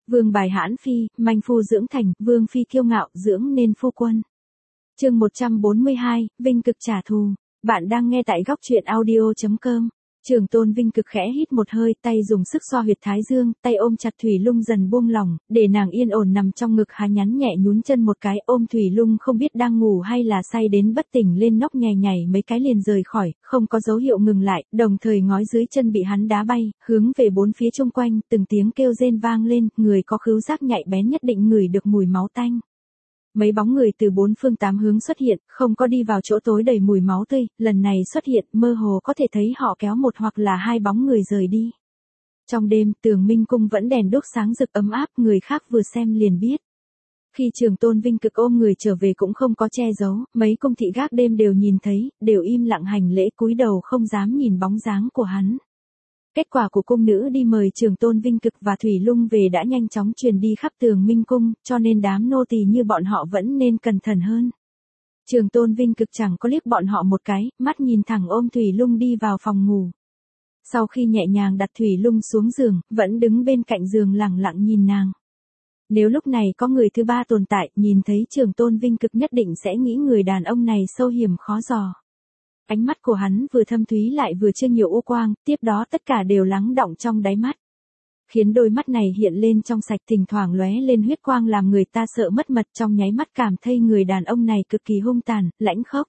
Vương bài hãn phi, manh phu dưỡng thành, vương phi kiêu ngạo, dưỡng nên phu quân. Chương 142, Vinh Cực trả thù. Bạn đang nghe tại góc truyện audio.com. Trường Tôn Vinh Cực khẽ hít một hơi, tay dùng sức xoa huyệt thái dương, tay ôm chặt Thủy Lung dần buông lỏng, để nàng yên ổn nằm trong ngực hắn, nhắn nhẹ nhún chân một cái, ôm Thủy Lung không biết đang ngủ hay là say đến bất tỉnh lên nóc nhảy nhảy mấy cái liền rời khỏi, không có dấu hiệu ngừng lại, đồng thời ngói dưới chân bị hắn đá bay, hướng về bốn phía chung quanh, từng tiếng kêu rên vang lên, người có khứu giác nhạy bén nhất định ngửi được mùi máu tanh. Mấy bóng người từ bốn phương tám hướng xuất hiện, không có đi vào chỗ tối đầy mùi máu tươi, lần này xuất hiện, mơ hồ có thể thấy họ kéo một hoặc là hai bóng người rời đi. Trong đêm, Tường Minh Cung vẫn đèn đuốc sáng rực ấm áp, người khác vừa xem liền biết. Khi Trường Tôn Vinh Cực ôm người trở về cũng không có che giấu, mấy cung thị gác đêm đều nhìn thấy, đều im lặng hành lễ cúi đầu không dám nhìn bóng dáng của hắn. Kết quả của cung nữ đi mời Trường Tôn Vinh Cực và Thủy Lung về đã nhanh chóng truyền đi khắp Tường Minh Cung, cho nên đám nô tỳ như bọn họ vẫn nên cẩn thận hơn. Trường Tôn Vinh Cực chẳng có liếc bọn họ một cái, mắt nhìn thẳng ôm Thủy Lung đi vào phòng ngủ. Sau khi nhẹ nhàng đặt Thủy Lung xuống giường, vẫn đứng bên cạnh giường lặng lặng nhìn nàng. Nếu lúc này có người thứ ba tồn tại, nhìn thấy Trường Tôn Vinh Cực nhất định sẽ nghĩ người đàn ông này sâu hiểm khó dò. Ánh mắt của hắn vừa thâm thúy lại vừa chưa nhiều u quang, tiếp đó tất cả đều lắng đọng trong đáy mắt. Khiến đôi mắt này hiện lên trong sạch, thỉnh thoảng lóe lên huyết quang làm người ta sợ mất mật, trong nháy mắt cảm thấy người đàn ông này cực kỳ hung tàn, lãnh khốc.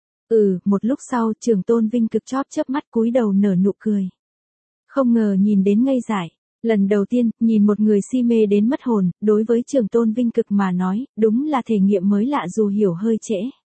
Một lúc sau Trường Tôn Vinh Cực chớp mắt cúi đầu nở nụ cười. Không ngờ nhìn đến ngây dại. Lần đầu tiên, nhìn một người si mê đến mất hồn, đối với Trường Tôn Vinh Cực mà nói, đúng là thể nghiệm mới lạ dù hiểu hơi trễ.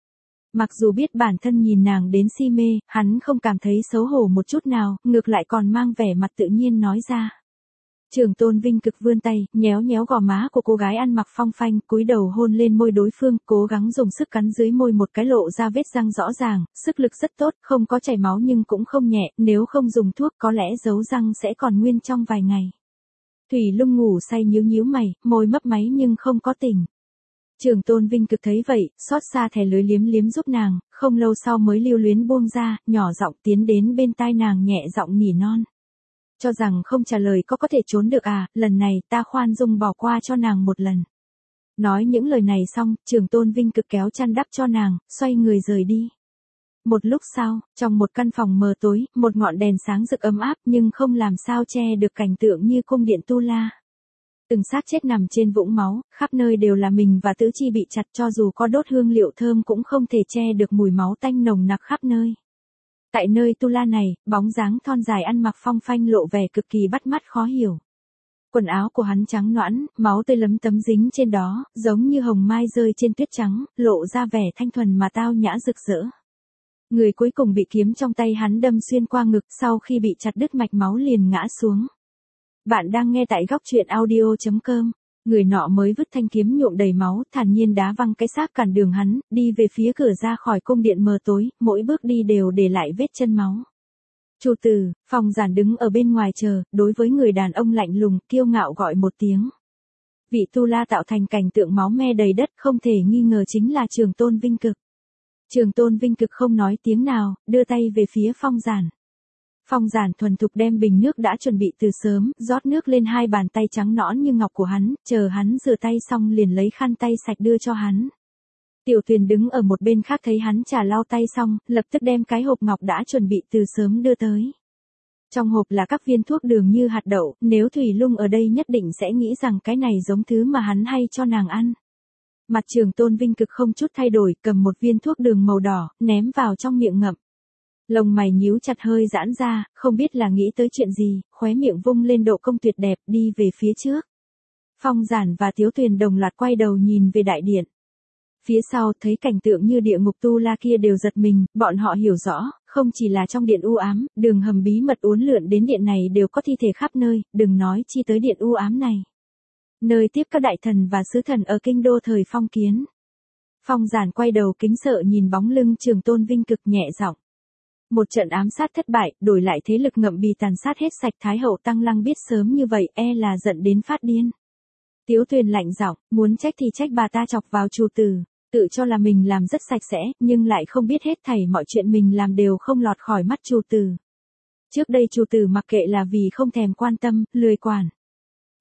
Mặc dù biết bản thân nhìn nàng đến si mê, hắn không cảm thấy xấu hổ một chút nào, ngược lại còn mang vẻ mặt tự nhiên nói ra. Trường Tôn Vinh Cực vươn tay, nhéo nhéo gò má của cô gái ăn mặc phong phanh, cúi đầu hôn lên môi đối phương, cố gắng dùng sức cắn dưới môi một cái lộ ra vết răng rõ ràng, sức lực rất tốt, không có chảy máu nhưng cũng không nhẹ, nếu không dùng thuốc có lẽ dấu răng sẽ còn nguyên trong vài ngày. Thủy Lung ngủ say nhíu nhíu mày, môi mấp máy nhưng không có tỉnh. Trường Tôn Vinh Cực thấy vậy, xót xa thè lưới liếm liếm giúp nàng, không lâu sau mới lưu luyến buông ra, nhỏ giọng tiến đến bên tai nàng nhẹ giọng nỉ non. Cho rằng không trả lời có thể trốn được à, lần này ta khoan dung bỏ qua cho nàng một lần. Nói những lời này xong, Trường Tôn Vinh Cực kéo chăn đắp cho nàng, xoay người rời đi. Một lúc sau, trong một căn phòng mờ tối, một ngọn đèn sáng rực ấm áp nhưng không làm sao che được cảnh tượng như cung điện Tu La. Từng xác chết nằm trên vũng máu, khắp nơi đều là mình và tứ chi bị chặt, cho dù có đốt hương liệu thơm cũng không thể che được mùi máu tanh nồng nặc khắp nơi. Tại nơi Tu La này, bóng dáng thon dài ăn mặc phong phanh lộ vẻ cực kỳ bắt mắt khó hiểu. Quần áo của hắn trắng nõn, máu tươi lấm tấm dính trên đó, giống như hồng mai rơi trên tuyết trắng, lộ ra vẻ thanh thuần mà tao nhã rực rỡ. Người cuối cùng bị kiếm trong tay hắn đâm xuyên qua ngực, sau khi bị chặt đứt mạch máu liền ngã xuống. Bạn đang nghe tại góc truyện audio.com. Người nọ mới vứt thanh kiếm nhuộm đầy máu, thản nhiên đá văng cái xác cản đường hắn, đi về phía cửa ra khỏi cung điện mờ tối, mỗi bước đi đều để lại vết chân máu. Chủ tử, Phong Giản đứng ở bên ngoài chờ, đối với người đàn ông lạnh lùng, kiêu ngạo gọi một tiếng. Vị Tu La tạo thành cảnh tượng máu me đầy đất, không thể nghi ngờ chính là Trường Tôn Vinh Cực. Trường Tôn Vinh Cực không nói tiếng nào, đưa tay về phía Phong Giản. Phong Giản thuần thục đem bình nước đã chuẩn bị từ sớm, rót nước lên hai bàn tay trắng nõn như ngọc của hắn, chờ hắn rửa tay xong liền lấy khăn tay sạch đưa cho hắn. Tiểu Tuyền đứng ở một bên khác thấy hắn trà lau tay xong, lập tức đem cái hộp ngọc đã chuẩn bị từ sớm đưa tới. Trong hộp là các viên thuốc đường như hạt đậu, nếu Thủy Lung ở đây nhất định sẽ nghĩ rằng cái này giống thứ mà hắn hay cho nàng ăn. Mặt Trường Tôn Vinh Cực không chút thay đổi, cầm một viên thuốc đường màu đỏ, ném vào trong miệng ngậm. Lông mày nhíu chặt hơi giãn ra, không biết là nghĩ tới chuyện gì, khóe miệng vung lên độ cong tuyệt đẹp, đi về phía trước. Phong Giản và Tiếu Tuyền đồng loạt quay đầu nhìn về đại điện. Phía sau thấy cảnh tượng như địa ngục Tu La kia đều giật mình, bọn họ hiểu rõ, không chỉ là trong điện u ám, đường hầm bí mật uốn lượn đến điện này đều có thi thể khắp nơi, đừng nói chi tới điện u ám này. Nơi tiếp các đại thần và sứ thần ở kinh đô thời phong kiến. Phong Giản quay đầu kính sợ nhìn bóng lưng Trường Tôn Vinh Cực nhẹ giọng. Một trận ám sát thất bại, đổi lại thế lực ngậm bì tàn sát hết sạch, Thái hậu Tăng Lăng biết sớm như vậy e là giận đến phát điên. Tiếu Tuyền lạnh giọng, muốn trách thì trách bà ta chọc vào chủ tử, tự cho là mình làm rất sạch sẽ, nhưng lại không biết hết thảy mọi chuyện mình làm đều không lọt khỏi mắt chủ tử. Trước đây chủ tử mặc kệ là vì không thèm quan tâm, lười quản.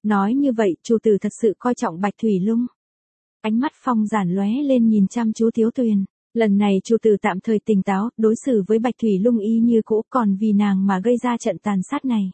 Nói như vậy, chủ tử thật sự coi trọng Bạch Thủy Lung. Ánh mắt Phong Giản lóe lên nhìn chăm chú Tiếu Tuyền. Lần này chủ tử tạm thời tỉnh táo, đối xử với Bạch Thủy Lung y như cũ, còn vì nàng mà gây ra trận tàn sát này.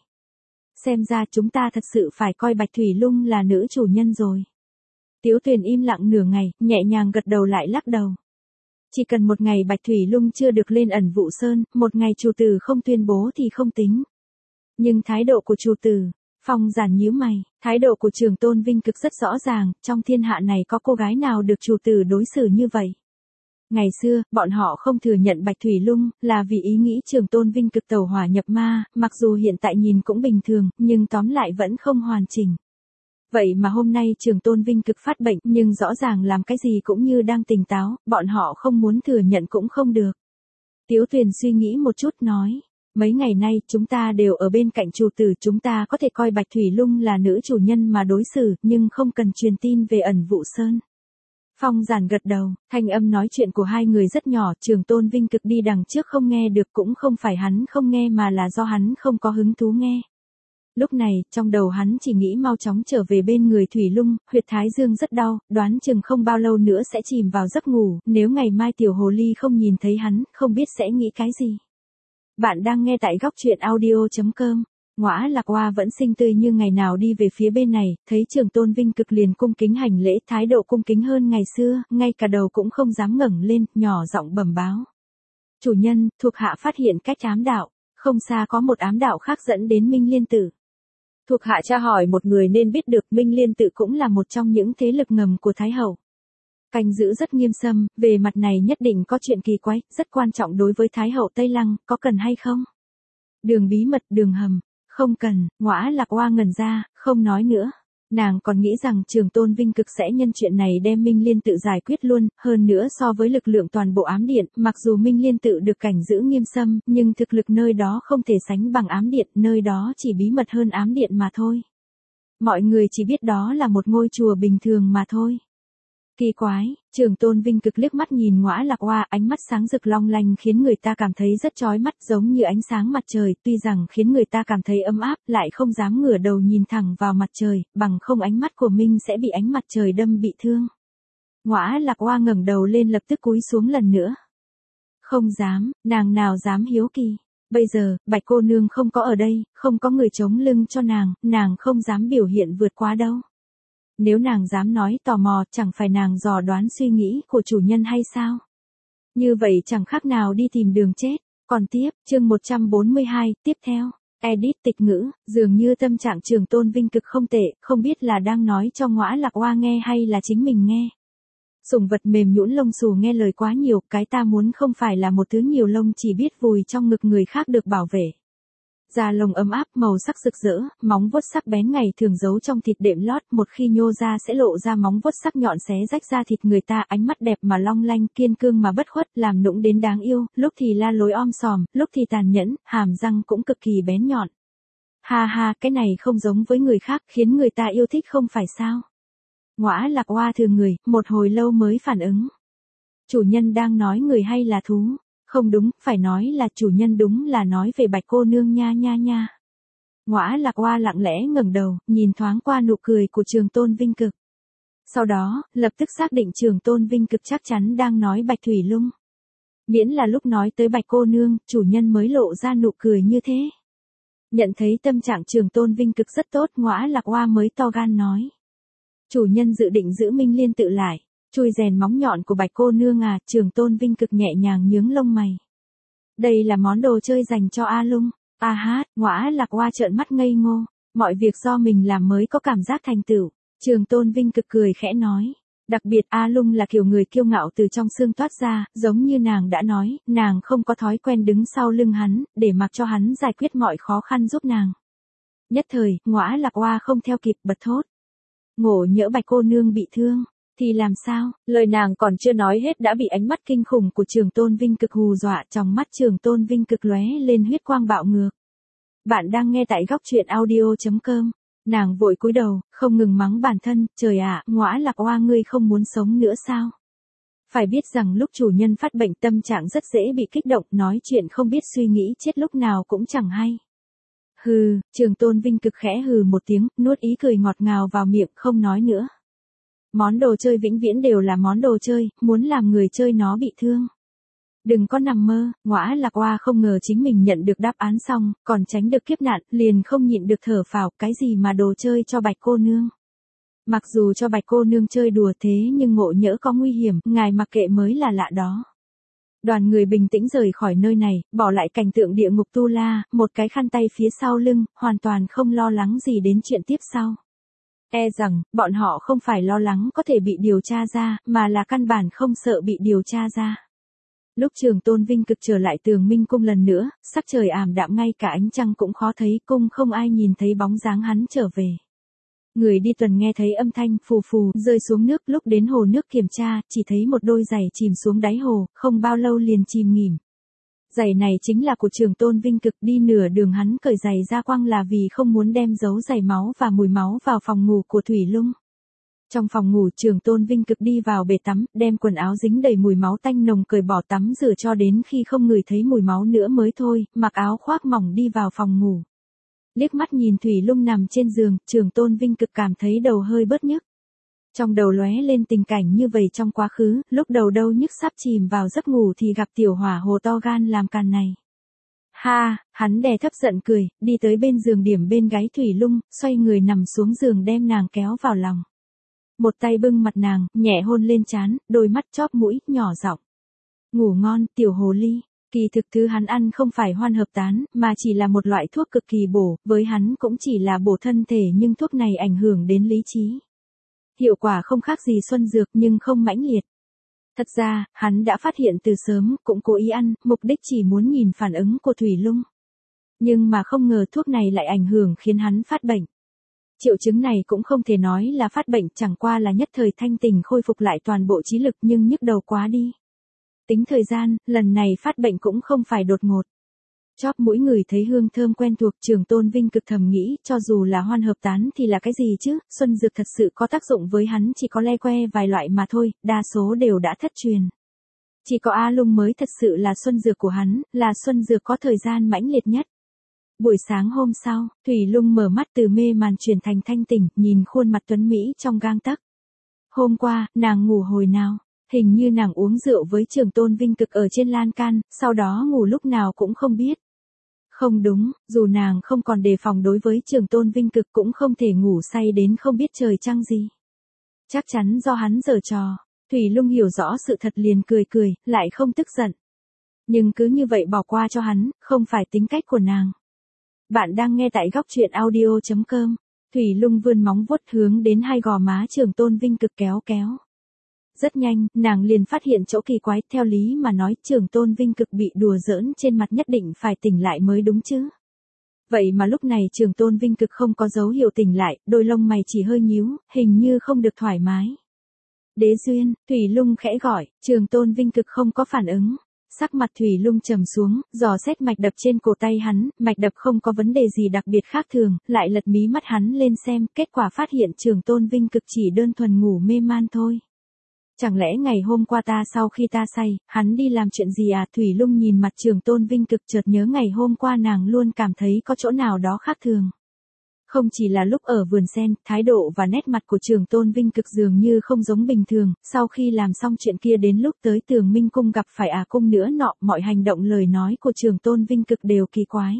Xem ra chúng ta thật sự phải coi Bạch Thủy Lung là nữ chủ nhân rồi. Tiếu Tuyền im lặng nửa ngày, nhẹ nhàng gật đầu lại lắc đầu. Chỉ cần một ngày Bạch Thủy Lung chưa được lên ẩn vụ sơn, một ngày chủ tử không tuyên bố thì không tính. Nhưng thái độ của chủ tử, Phong Giản nhíu mày, thái độ của Trường Tôn Vinh Cực rất rõ ràng, trong thiên hạ này có cô gái nào được chủ tử đối xử như vậy. Ngày xưa, bọn họ không thừa nhận Bạch Thủy Lung, là vì ý nghĩ Trường Tôn Vinh Cực tẩu hỏa nhập ma, mặc dù hiện tại nhìn cũng bình thường, nhưng tóm lại vẫn không hoàn chỉnh. Vậy mà hôm nay Trường Tôn Vinh Cực phát bệnh, nhưng rõ ràng làm cái gì cũng như đang tỉnh táo, bọn họ không muốn thừa nhận cũng không được. Tiếu Tuyền suy nghĩ một chút nói, mấy ngày nay chúng ta đều ở bên cạnh chủ tử, chúng ta có thể coi Bạch Thủy Lung là nữ chủ nhân mà đối xử, nhưng không cần truyền tin về ẩn vụ sơn. Phong Giản gật đầu, thanh âm nói chuyện của hai người rất nhỏ, Trường Tôn Vinh Cực đi đằng trước không nghe được, cũng không phải hắn không nghe mà là do hắn không có hứng thú nghe. Lúc này, trong đầu hắn chỉ nghĩ mau chóng trở về bên người Thủy Lung, huyệt thái dương rất đau, đoán chừng không bao lâu nữa sẽ chìm vào giấc ngủ, nếu ngày mai tiểu hồ ly không nhìn thấy hắn, không biết sẽ nghĩ cái gì. Bạn đang nghe tại góc truyện audio.com. Ngõa Lạc Oa vẫn xinh tươi như ngày nào đi về phía bên này, thấy Trường Tôn Vinh Cực liền cung kính hành lễ, thái độ cung kính hơn ngày xưa, ngay cả đầu cũng không dám ngẩng lên, nhỏ giọng bẩm báo. Chủ nhân, thuộc hạ phát hiện cách ám đạo, không xa có một ám đạo khác dẫn đến Minh Liên Tử. Thuộc hạ tra hỏi một người nên biết được Minh Liên Tự cũng là một trong những thế lực ngầm của Thái Hậu. Canh giữ rất nghiêm xâm, về mặt này nhất định có chuyện kỳ quái, rất quan trọng đối với Thái Hậu Tây Lăng, có cần hay không? Đường bí mật, đường hầm, không cần, Ngõa Lạc Oa ngẩn ra, không nói nữa. Nàng còn nghĩ rằng Trường Tôn Vinh Cực sẽ nhân chuyện này đem Minh Liên Tự giải quyết luôn, hơn nữa so với lực lượng toàn bộ ám điện, mặc dù Minh Liên Tự được cảnh giữ nghiêm xâm, nhưng thực lực nơi đó không thể sánh bằng ám điện, nơi đó chỉ bí mật hơn ám điện mà thôi. Mọi người chỉ biết đó là một ngôi chùa bình thường mà thôi. Kỳ quái, Trường Tôn Vinh Cực liếc mắt nhìn Ngõa Lạc Oa, ánh mắt sáng rực long lanh khiến người ta cảm thấy rất chói mắt, giống như ánh sáng mặt trời, tuy rằng khiến người ta cảm thấy ấm áp, lại không dám ngửa đầu nhìn thẳng vào mặt trời, bằng không ánh mắt của Minh sẽ bị ánh mặt trời đâm bị thương. Ngõa Lạc Oa ngẩng đầu lên lập tức cúi xuống lần nữa. Không dám, nàng nào dám hiếu kỳ. Bây giờ, Bạch cô nương không có ở đây, không có người chống lưng cho nàng không dám biểu hiện vượt quá đâu. Nếu nàng dám nói tò mò, chẳng phải nàng dò đoán suy nghĩ của chủ nhân hay sao? Như vậy chẳng khác nào đi tìm đường chết. Còn tiếp, chương 142, tiếp theo. Edit tịch ngữ, dường như tâm trạng Trường Tôn Vinh Cực không tệ, không biết là đang nói cho Ngõa Lạc Oa nghe hay là chính mình nghe. Sủng vật mềm nhũn lông xù nghe lời quá nhiều, cái ta muốn không phải là một thứ nhiều lông chỉ biết vùi trong ngực người khác được bảo vệ. Da lông ấm áp, màu sắc rực rỡ, móng vuốt sắc bén ngày thường giấu trong thịt đệm lót, một khi nhô ra sẽ lộ ra móng vuốt sắc nhọn xé rách da thịt người ta, ánh mắt đẹp mà long lanh, kiên cương mà bất khuất, làm nũng đến đáng yêu, lúc thì la lối om sòm, lúc thì tàn nhẫn, hàm răng cũng cực kỳ bén nhọn. Ha ha, cái này không giống với người khác, khiến người ta yêu thích không phải sao? Ngõa Lạc Oa thường người, một hồi lâu mới phản ứng. Chủ nhân đang nói người hay là thú? Không đúng, phải nói là chủ nhân, đúng là nói về Bạch cô nương nha nha nha. Ngõa Lạc Oa lặng lẽ ngẩng đầu, nhìn thoáng qua nụ cười của Trường Tôn Vinh Cực. Sau đó, lập tức xác định Trường Tôn Vinh Cực chắc chắn đang nói Bạch Thủy Lung. Miễn là lúc nói tới Bạch cô nương, chủ nhân mới lộ ra nụ cười như thế. Nhận thấy tâm trạng Trường Tôn Vinh Cực rất tốt, Ngõa Lạc Oa mới to gan nói. Chủ nhân dự định giữ Minh Liên Tự lại. Chui rèn móng nhọn của Bạch cô nương à? Trường Tôn Vinh Cực nhẹ nhàng nhướng lông mày. Đây là món đồ chơi dành cho A Lung. A hát, Ngõa Lạc Oa trợn mắt ngây ngô. Mọi việc do mình làm mới có cảm giác thành tựu. Trường Tôn Vinh Cực cười khẽ nói. Đặc biệt A Lung là kiểu người kiêu ngạo từ trong xương toát ra, giống như nàng đã nói, nàng không có thói quen đứng sau lưng hắn, để mặc cho hắn giải quyết mọi khó khăn giúp nàng. Nhất thời, Ngõa Lạc Oa không theo kịp bật thốt. Ngộ nhỡ Bạch cô nương bị thương. Thì làm sao? Lời nàng còn chưa nói hết đã bị ánh mắt kinh khủng của Trường Tôn Vinh Cực hù dọa, trong mắt Trường Tôn Vinh Cực lóe lên huyết quang bạo ngược. Bạn đang nghe tại góc truyện audio.com. Nàng vội cúi đầu, không ngừng mắng bản thân, trời ạ, Ngõa Lạc Oa ngươi không muốn sống nữa sao? Phải biết rằng lúc chủ nhân phát bệnh tâm trạng rất dễ bị kích động, nói chuyện không biết suy nghĩ chết lúc nào cũng chẳng hay. Hừ, Trường Tôn Vinh Cực khẽ hừ một tiếng, nuốt ý cười ngọt ngào vào miệng, không nói nữa. Món đồ chơi vĩnh viễn đều là món đồ chơi, muốn làm người chơi nó bị thương. Đừng có nằm mơ, Ngõa Lạc Oa không ngờ chính mình nhận được đáp án xong, còn tránh được kiếp nạn, liền không nhịn được thở phào, cái gì mà đồ chơi cho Bạch cô nương. Mặc dù cho Bạch cô nương chơi đùa thế nhưng ngộ nhỡ có nguy hiểm, ngài mặc kệ mới là lạ đó. Đoàn người bình tĩnh rời khỏi nơi này, bỏ lại cảnh tượng địa ngục tu la, một cái khăn tay phía sau lưng, hoàn toàn không lo lắng gì đến chuyện tiếp sau. E rằng, bọn họ không phải lo lắng có thể bị điều tra ra, mà là căn bản không sợ bị điều tra ra. Lúc Trường Tôn Vinh Cực trở lại Tường Minh cung lần nữa, sắc trời ảm đạm ngay cả ánh trăng cũng khó thấy, cung không ai nhìn thấy bóng dáng hắn trở về. Người đi tuần nghe thấy âm thanh phù phù rơi xuống nước, lúc đến hồ nước kiểm tra, chỉ thấy một đôi giày chìm xuống đáy hồ, không bao lâu liền chìm nghỉm. Giày này chính là của Trường Tôn Vinh Cực, đi nửa đường hắn cởi giày ra quăng là vì không muốn đem dấu giày máu và mùi máu vào phòng ngủ của Thủy Lung. Trong phòng ngủ, Trường Tôn Vinh Cực đi vào bể tắm, đem quần áo dính đầy mùi máu tanh nồng cởi bỏ tắm rửa cho đến khi không ngửi thấy mùi máu nữa mới thôi, mặc áo khoác mỏng đi vào phòng ngủ. Liếc mắt nhìn Thủy Lung nằm trên giường, Trường Tôn Vinh Cực cảm thấy đầu hơi bớt nhức. Trong đầu lóe lên tình cảnh như vậy trong quá khứ, lúc đầu đau nhức sắp chìm vào giấc ngủ thì gặp tiểu hỏa hồ to gan làm càn này. Ha, hắn đè thấp giận cười, đi tới bên giường điểm bên gáy Thủy Lung, xoay người nằm xuống giường đem nàng kéo vào lòng. Một tay bưng mặt nàng, nhẹ hôn lên trán, đôi mắt chóp mũi, nhỏ giọng. Ngủ ngon, tiểu hồ ly. Kỳ thực thứ hắn ăn không phải hoan hợp tán, mà chỉ là một loại thuốc cực kỳ bổ, với hắn cũng chỉ là bổ thân thể nhưng thuốc này ảnh hưởng đến lý trí. Hiệu quả không khác gì xuân dược nhưng không mãnh liệt. Thật ra, hắn đã phát hiện từ sớm, cũng cố ý ăn, mục đích chỉ muốn nhìn phản ứng của Thủy Lung. Nhưng mà không ngờ thuốc này lại ảnh hưởng khiến hắn phát bệnh. Triệu chứng này cũng không thể nói là phát bệnh, chẳng qua là nhất thời thanh tỉnh khôi phục lại toàn bộ trí lực nhưng nhức đầu quá đi. Tính thời gian, lần này phát bệnh cũng không phải đột ngột. Chóp mũi người thấy hương thơm quen thuộc, Trường Tôn Vinh Cực thầm nghĩ, cho dù là hoan hợp tán thì là cái gì chứ, xuân dược thật sự có tác dụng với hắn chỉ có le que vài loại mà thôi, đa số đều đã thất truyền. Chỉ có A Lung mới thật sự là xuân dược của hắn, là xuân dược có thời gian mãnh liệt nhất. Buổi sáng hôm sau, Thủy Lung mở mắt từ mê màn chuyển thành thanh tỉnh, nhìn khuôn mặt tuấn Mỹ trong gang tấc. Hôm qua, nàng ngủ hồi nào? Hình như nàng uống rượu với Trường Tôn Vinh Cực ở trên lan can, sau đó ngủ lúc nào cũng không biết. Không đúng, dù nàng không còn đề phòng đối với Trường Tôn Vinh Cực cũng không thể ngủ say đến không biết trời trăng gì. Chắc chắn do hắn giở trò. Thủy Lung hiểu rõ sự thật liền cười cười, lại không tức giận. Nhưng cứ như vậy bỏ qua cho hắn, không phải tính cách của nàng. Bạn đang nghe tại góc truyện audio.com. Thủy Lung vươn móng vuốt hướng đến hai gò má Trường Tôn Vinh Cực kéo kéo. Rất nhanh, nàng liền phát hiện chỗ kỳ quái, theo lý mà nói Trường Tôn Vinh Cực bị đùa giỡn trên mặt nhất định phải tỉnh lại mới đúng chứ. Vậy mà lúc này Trường Tôn Vinh Cực không có dấu hiệu tỉnh lại, đôi lông mày chỉ hơi nhíu, hình như không được thoải mái. Đế Duyên, Thủy Lung khẽ gọi, Trường Tôn Vinh Cực không có phản ứng. Sắc mặt Thủy Lung trầm xuống, dò xét mạch đập trên cổ tay hắn, mạch đập không có vấn đề gì đặc biệt khác thường, lại lật mí mắt hắn lên xem, kết quả phát hiện Trường Tôn Vinh Cực chỉ đơn thuần ngủ mê man thôi. Chẳng lẽ ngày hôm qua sau khi ta say, hắn đi làm chuyện gì à? Thủy Lung nhìn mặt Trường Tôn Vinh Cực chợt nhớ ngày hôm qua nàng luôn cảm thấy có chỗ nào đó khác thường. Không chỉ là lúc ở vườn sen, thái độ và nét mặt của Trường Tôn Vinh Cực dường như không giống bình thường, sau khi làm xong chuyện kia đến lúc tới Tường Minh cung gặp phải cung nữa nọ, mọi hành động lời nói của Trường Tôn Vinh Cực đều kỳ quái.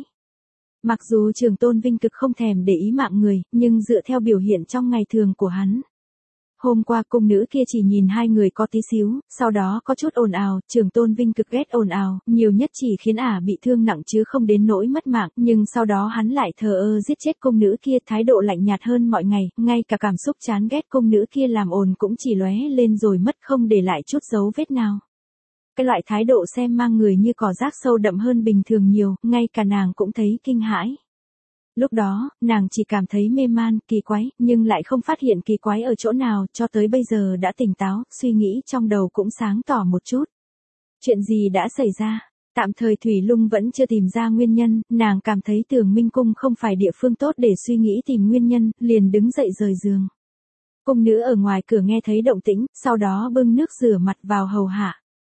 Mặc dù Trường Tôn Vinh Cực không thèm để ý mạng người, nhưng dựa theo biểu hiện trong ngày thường của hắn. Hôm qua cung nữ kia chỉ nhìn hai người có tí xíu, sau đó có chút ồn ào, Trường Tôn Vinh Cực ghét ồn ào, nhiều nhất chỉ khiến bị thương nặng chứ không đến nỗi mất mạng, nhưng sau đó hắn lại thờ ơ giết chết cung nữ kia, thái độ lạnh nhạt hơn mọi ngày, ngay cả cảm xúc chán ghét cung nữ kia làm ồn cũng chỉ lóe lên rồi mất không để lại chút dấu vết nào. Cái loại thái độ xem mang người như cỏ rác sâu đậm hơn bình thường nhiều, ngay cả nàng cũng thấy kinh hãi. Lúc đó, nàng chỉ cảm thấy mê man, kỳ quái, nhưng lại không phát hiện kỳ quái ở chỗ nào, cho tới bây giờ đã tỉnh táo, suy nghĩ trong đầu cũng sáng tỏ một chút. Chuyện gì đã xảy ra? Tạm thời Thủy Lung vẫn chưa tìm ra nguyên nhân, nàng cảm thấy Tường Minh cung không phải địa phương tốt để suy nghĩ tìm nguyên nhân, liền đứng dậy rời giường. Cung nữ ở ngoài cửa nghe thấy động tĩnh, sau đó bưng nước rửa mặt vào hầu hạ.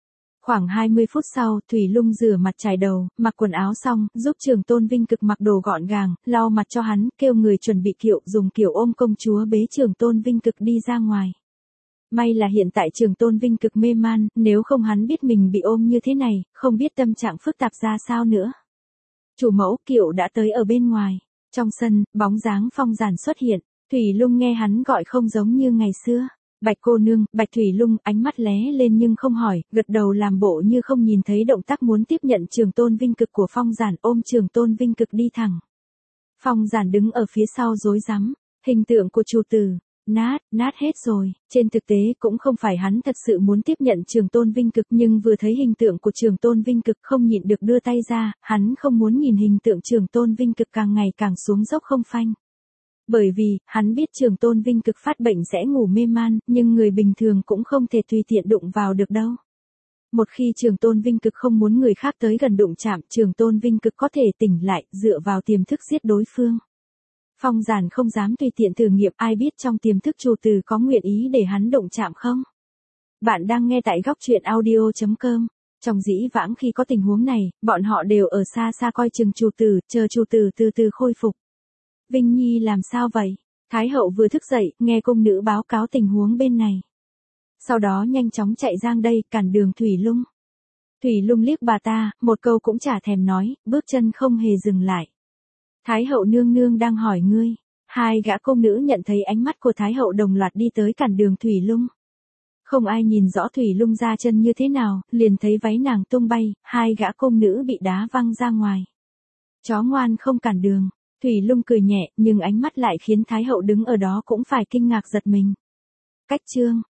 Khoảng 20 phút sau, Thủy Lung rửa mặt chải đầu, mặc quần áo xong, giúp Trường Tôn Vinh Cực mặc đồ gọn gàng, lau mặt cho hắn, kêu người chuẩn bị kiệu, dùng kiểu ôm công chúa bế Trường Tôn Vinh Cực đi ra ngoài. May là hiện tại Trường Tôn Vinh Cực mê man, nếu không hắn biết mình bị ôm như thế này, không biết tâm trạng phức tạp ra sao nữa. Chủ mẫu, kiệu đã tới ở bên ngoài. Trong sân, bóng dáng Phong Giản xuất hiện, Thủy Lung nghe hắn gọi không giống như ngày xưa. Bạch cô nương, Bạch Thủy Lung, ánh mắt lé lên nhưng không hỏi, gật đầu làm bộ như không nhìn thấy động tác muốn tiếp nhận Trường Tôn Vinh Cực của Phong Giản, ôm Trường Tôn Vinh Cực đi thẳng. Phong Giản đứng ở phía sau rối rắm, hình tượng của chủ tử, nát hết rồi. Trên thực tế cũng không phải hắn thật sự muốn tiếp nhận Trường Tôn Vinh Cực, nhưng vừa thấy hình tượng của Trường Tôn Vinh Cực không nhịn được đưa tay ra, hắn không muốn nhìn hình tượng Trường Tôn Vinh Cực càng ngày càng xuống dốc không phanh. Bởi vì, hắn biết Trường Tôn Vinh Cực phát bệnh sẽ ngủ mê man, nhưng người bình thường cũng không thể tùy tiện đụng vào được đâu. Một khi Trường Tôn Vinh Cực không muốn người khác tới gần đụng chạm, Trường Tôn Vinh Cực có thể tỉnh lại, dựa vào tiềm thức giết đối phương. Phong Giản không dám tùy tiện thử nghiệm, ai biết trong tiềm thức chủ tử có nguyện ý để hắn đụng chạm không? Bạn đang nghe tại góc truyện audio.com. Trong dĩ vãng khi có tình huống này, bọn họ đều ở xa xa coi chừng chủ tử, chờ chủ tử từ từ khôi phục. Vinh Nhi làm sao vậy? Thái hậu vừa thức dậy, nghe cung nữ báo cáo tình huống bên này. Sau đó nhanh chóng chạy sang đây, cản đường Thủy Lung. Thủy Lung liếc bà ta, một câu cũng chả thèm nói, bước chân không hề dừng lại. Thái hậu nương nương đang hỏi ngươi. Hai gã cung nữ nhận thấy ánh mắt của Thái hậu đồng loạt đi tới cản đường Thủy Lung. Không ai nhìn rõ Thủy Lung ra chân như thế nào, liền thấy váy nàng tung bay, hai gã cung nữ bị đá văng ra ngoài. Chó ngoan không cản đường. Thủy Lung cười nhẹ, nhưng ánh mắt lại khiến Thái hậu đứng ở đó cũng phải kinh ngạc giật mình. Cách chương